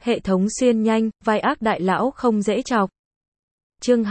Hệ thống xuyên nhanh, vai ác đại lão không dễ chọc. Chương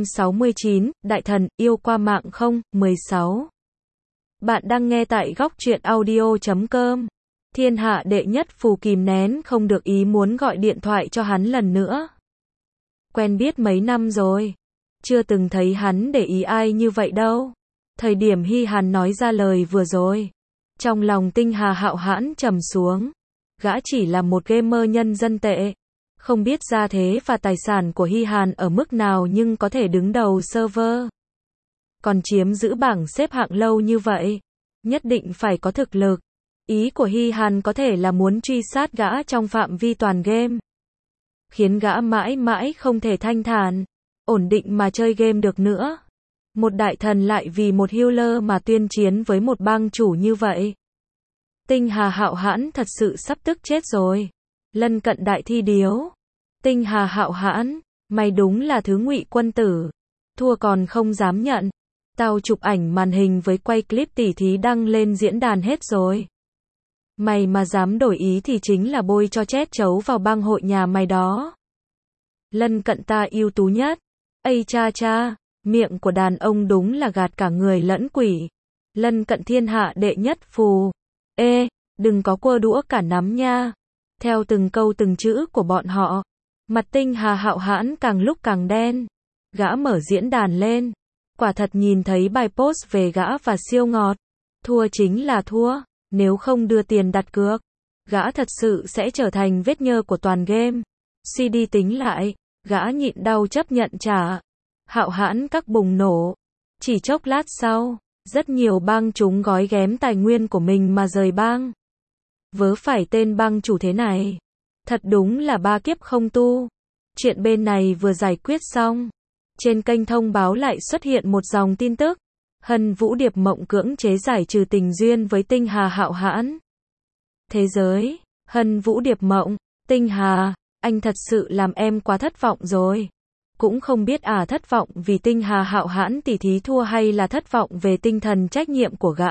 269, Đại thần, yêu qua mạng không? 16. Bạn đang nghe tại góc truyện audio.com. Thiên hạ đệ nhất phù kìm nén không được ý muốn gọi điện thoại cho hắn lần nữa. Quen biết mấy năm rồi. Chưa từng thấy hắn để ý ai như vậy đâu. Thời điểm Hy Hàn nói ra lời vừa rồi, trong lòng Tinh Hà Hạo Hãn trầm xuống. Gã chỉ là một gamer nhân dân tệ. Không biết gia thế và tài sản của Hy Hàn ở mức nào nhưng có thể đứng đầu server. Còn chiếm giữ bảng xếp hạng lâu như vậy, nhất định phải có thực lực. Ý của Hy Hàn có thể là muốn truy sát gã trong phạm vi toàn game. Khiến gã mãi mãi không thể thanh thản, ổn định mà chơi game được nữa. Một đại thần lại vì một healer mà tuyên chiến với một bang chủ như vậy. Tinh Hà Hạo Hãn thật sự sắp tức chết rồi. Lân cận đại thi điếu. Tinh Hà Hạo Hãn, mày đúng là thứ ngụy quân tử. Thua còn không dám nhận. Tao chụp ảnh màn hình với quay clip tỉ thí đăng lên diễn đàn hết rồi. Mày mà dám đổi ý thì chính là bôi cho chết chấu vào bang hội nhà mày đó. Lân cận ta ưu tú nhất. Ây cha cha, miệng của đàn ông đúng là gạt cả người lẫn quỷ. Lân cận thiên hạ đệ nhất phù. Ê, đừng có quơ đũa cả nắm nha. Theo từng câu từng chữ của bọn họ, mặt Tinh Hà Hạo Hãn càng lúc càng đen. Gã mở diễn đàn lên, quả thật nhìn thấy bài post về gã và siêu ngọt. Thua chính là thua, nếu không đưa tiền đặt cược, gã thật sự sẽ trở thành vết nhơ của toàn game. Suy đi tính lại, gã nhịn đau chấp nhận trả. Hạo Hãn các bùng nổ. Chỉ chốc lát sau, rất nhiều bang chúng gói ghém tài nguyên của mình mà rời bang. Vớ phải tên bang chủ thế này. Thật đúng là ba kiếp không tu. Chuyện bên này vừa giải quyết xong. Trên kênh thông báo lại xuất hiện một dòng tin tức. Hân Vũ Điệp Mộng cưỡng chế giải trừ tình duyên với Tinh Hà Hạo Hãn. Thế giới, Hân Vũ Điệp Mộng, Tinh Hà, anh thật sự làm em quá thất vọng rồi. Cũng không biết thất vọng vì Tinh Hà Hạo Hãn tỉ thí thua hay là thất vọng về tinh thần trách nhiệm của gã.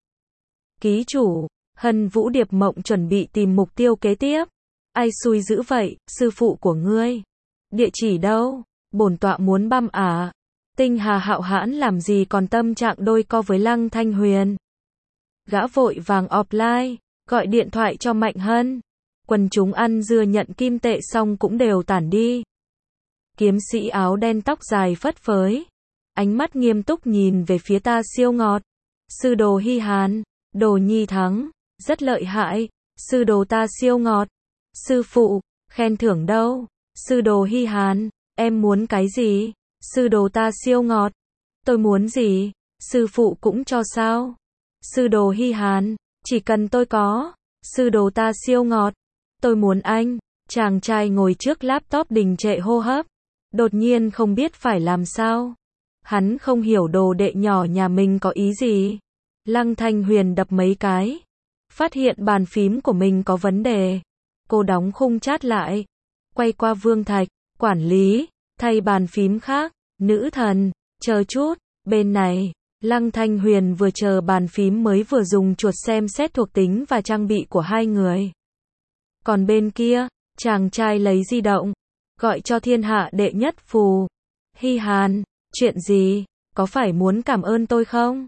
Ký chủ, Hân Vũ Điệp Mộng chuẩn bị tìm mục tiêu kế tiếp. Ai xui dữ vậy, sư phụ của ngươi? Địa chỉ đâu? Bổn tọa muốn băm Tinh Hà Hạo Hãn làm gì còn tâm trạng đôi co với Lăng Thanh Huyền. Gã vội vàng offline, gọi điện thoại cho Mạnh Hân. Quần chúng ăn dưa nhận kim tệ xong cũng đều tản đi. Kiếm sĩ áo đen tóc dài phất phới, ánh mắt nghiêm túc nhìn về phía ta siêu ngọt. Sư đồ Hy Hàn, đồ nhi thắng, rất lợi hại. Sư đồ ta siêu ngọt. Sư phụ, khen thưởng đâu? Sư đồ Hy Hàn, em muốn cái gì? Sư đồ ta siêu ngọt. Tôi muốn gì? Sư phụ cũng cho sao? Sư đồ Hy Hàn, chỉ cần tôi có. Sư đồ ta siêu ngọt. Tôi muốn anh. Chàng trai ngồi trước laptop đình trệ hô hấp. Đột nhiên không biết phải làm sao. Hắn không hiểu đồ đệ nhỏ nhà mình có ý gì. Lăng Thanh Huyền đập mấy cái. Phát hiện bàn phím của mình có vấn đề. Cô đóng khung chat lại. Quay qua Vương Thạch, quản lý, thay bàn phím khác. Nữ thần, chờ chút, bên này. Lăng Thanh Huyền vừa chờ bàn phím mới vừa dùng chuột xem xét thuộc tính và trang bị của hai người. Còn bên kia, chàng trai lấy di động. Gọi cho thiên hạ đệ nhất phù. Hy Hàn, chuyện gì? Có phải muốn cảm ơn tôi không?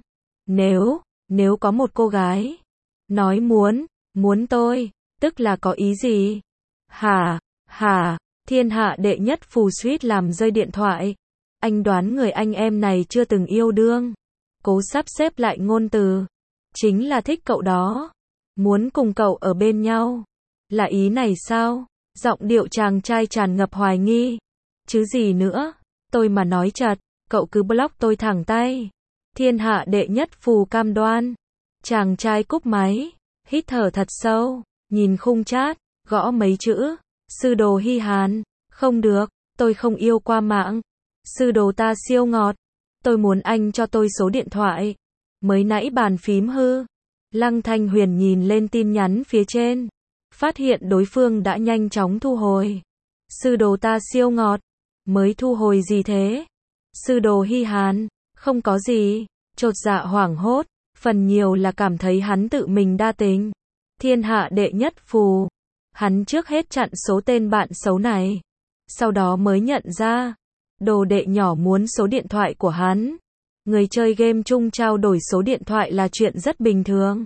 Nếu có một cô gái nói muốn tôi, tức là có ý gì? Hả, thiên hạ đệ nhất phù suýt làm rơi điện thoại. Anh đoán người anh em này chưa từng yêu đương. Cố sắp xếp lại ngôn từ. Chính là thích cậu đó. Muốn cùng cậu ở bên nhau. Là ý này sao? Giọng điệu chàng trai tràn ngập hoài nghi. Chứ gì nữa? Tôi mà nói chật, cậu cứ block tôi thẳng tay. Thiên hạ đệ nhất phù cam đoan. Chàng trai cúp máy, hít thở thật sâu, nhìn khung chat, gõ mấy chữ. Sư đồ Hy Hàn, không được, tôi không yêu qua mạng. Sư đồ ta siêu ngọt. Tôi muốn anh cho tôi số điện thoại. Mới nãy bàn phím hư. Lăng Thanh Huyền nhìn lên tin nhắn phía trên. Phát hiện đối phương đã nhanh chóng thu hồi. Sư đồ ta siêu ngọt. Mới thu hồi gì thế? Sư đồ Hy Hàn, không có gì. Chột dạ hoảng hốt, phần nhiều là cảm thấy hắn tự mình đa tình. Thiên hạ đệ nhất phù. Hắn trước hết chặn số tên bạn xấu này. Sau đó mới nhận ra, đồ đệ nhỏ muốn số điện thoại của hắn. Người chơi game chung trao đổi số điện thoại là chuyện rất bình thường.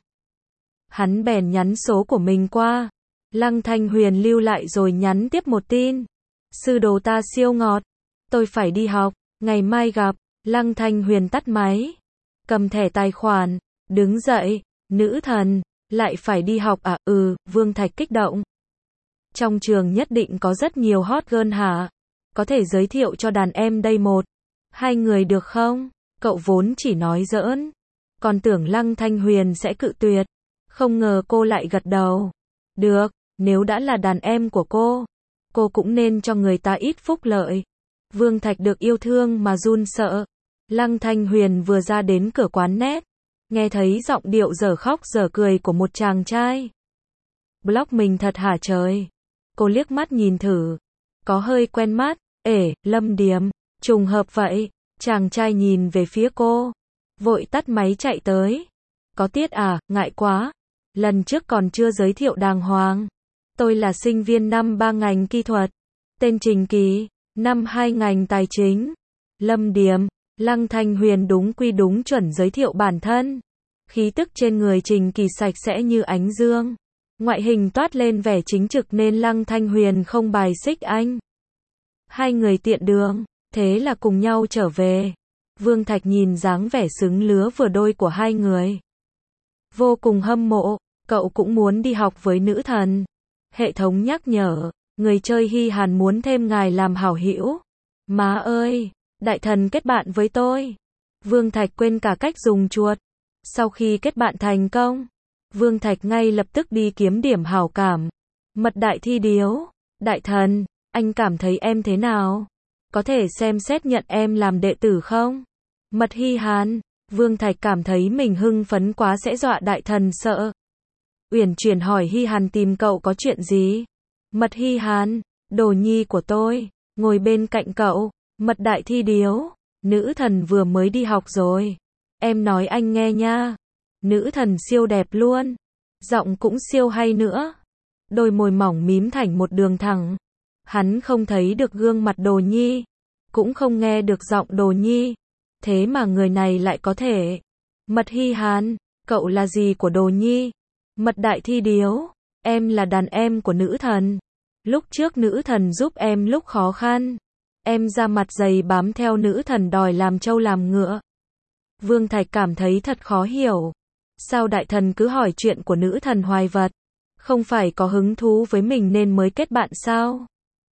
Hắn bèn nhắn số của mình qua. Lăng Thanh Huyền lưu lại rồi nhắn tiếp một tin. Sư đồ ta siêu ngọt. Tôi phải đi học, ngày mai gặp. Lăng Thanh Huyền tắt máy. Cầm thẻ tài khoản, đứng dậy. Nữ thần, lại phải đi học à? Vương Thạch kích động. Trong trường nhất định có rất nhiều hot girl hả? Có thể giới thiệu cho đàn em đây một, hai người được không? Cậu vốn chỉ nói giỡn. Còn tưởng Lăng Thanh Huyền sẽ cự tuyệt. Không ngờ cô lại gật đầu. Được, nếu đã là đàn em của cô cũng nên cho người ta ít phúc lợi. Vương Thạch được yêu thương mà run sợ. Lăng Thanh Huyền vừa ra đến cửa quán net, nghe thấy giọng điệu dở khóc dở cười của một chàng trai. Block mình thật hả trời? Cô liếc mắt nhìn thử. Có hơi quen mắt. Lâm Điềm. Trùng hợp vậy. Chàng trai nhìn về phía cô. Vội tắt máy chạy tới. Có tiết à, ngại quá. Lần trước còn chưa giới thiệu đàng hoàng. Tôi là sinh viên năm 3 ngành kỹ thuật. Tên Trình Kỳ. Năm 2 ngành tài chính. Lâm Điềm. Lăng Thanh Huyền đúng quy đúng chuẩn giới thiệu bản thân. Khí tức trên người Trình Kỳ sạch sẽ như ánh dương. Ngoại hình toát lên vẻ chính trực nên Lăng Thanh Huyền không bài xích anh. Hai người tiện đường, thế là cùng nhau trở về. Vương Thạch nhìn dáng vẻ xứng lứa vừa đôi của hai người. Vô cùng hâm mộ, cậu cũng muốn đi học với nữ thần. Hệ thống nhắc nhở, người chơi Hy Hàn muốn thêm ngài làm hảo hữu. Má ơi, đại thần kết bạn với tôi. Vương Thạch quên cả cách dùng chuột. Sau khi kết bạn thành công, Vương Thạch ngay lập tức đi kiếm điểm hảo cảm. Mật đại thi điếu. Đại thần, anh cảm thấy em thế nào? Có thể xem xét nhận em làm đệ tử không? Mật Hy Hàn. Vương Thạch cảm thấy mình hưng phấn quá sẽ dọa đại thần sợ. Uyển chuyển hỏi Hy Hàn tìm cậu có chuyện gì? Mật Hy Hàn, đồ nhi của tôi, ngồi bên cạnh cậu. Mật đại thi điếu. Nữ thần vừa mới đi học rồi. Em nói anh nghe nha. Nữ thần siêu đẹp luôn. Giọng cũng siêu hay nữa. Đôi môi mỏng mím thành một đường thẳng. Hắn không thấy được gương mặt đồ nhi. Cũng không nghe được giọng đồ nhi. Thế mà người này lại có thể. Mật Hy Hàn, cậu là gì của đồ nhi? Mật đại thi điếu. Em là đàn em của nữ thần. Lúc trước nữ thần giúp em lúc khó khăn. Em ra mặt dày bám theo nữ thần đòi làm trâu làm ngựa. Vương Thạch cảm thấy thật khó hiểu. Sao đại thần cứ hỏi chuyện của nữ thần hoài vật? Không phải có hứng thú với mình nên mới kết bạn sao?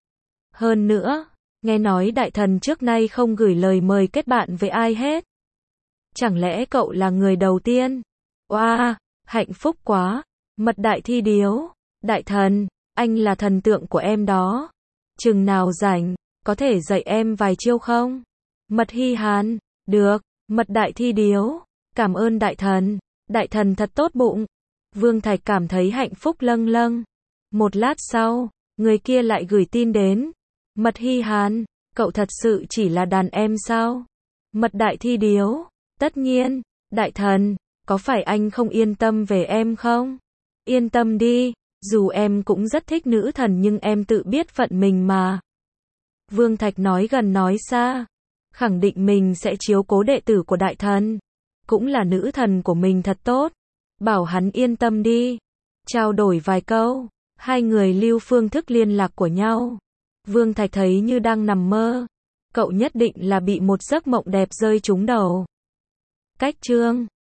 Hơn nữa, nghe nói đại thần trước nay không gửi lời mời kết bạn với ai hết. Chẳng lẽ cậu là người đầu tiên? Oa, hạnh phúc quá. Mật đại thi điếu. Đại thần, anh là thần tượng của em đó. Chừng nào rảnh, có thể dạy em vài chiêu không? Mật Hy Hàn, được. Mật đại thi điếu. Cảm ơn đại thần. Đại thần thật tốt bụng. Vương Thạch cảm thấy hạnh phúc lâng lâng. Một lát sau, người kia lại gửi tin đến. Mật Hy Hàn, cậu thật sự chỉ là đàn em sao? Mật đại thi điếu. Tất nhiên, đại thần, có phải anh không yên tâm về em không? Yên tâm đi, dù em cũng rất thích nữ thần nhưng em tự biết phận mình mà. Vương Thạch nói gần nói xa. Khẳng định mình sẽ chiếu cố đệ tử của đại thần. Cũng là nữ thần của mình thật tốt. Bảo hắn yên tâm đi. Trao đổi vài câu. Hai người lưu phương thức liên lạc của nhau. Vương Thạch thấy như đang nằm mơ. Cậu nhất định là bị một giấc mộng đẹp rơi trúng đầu. Cách chương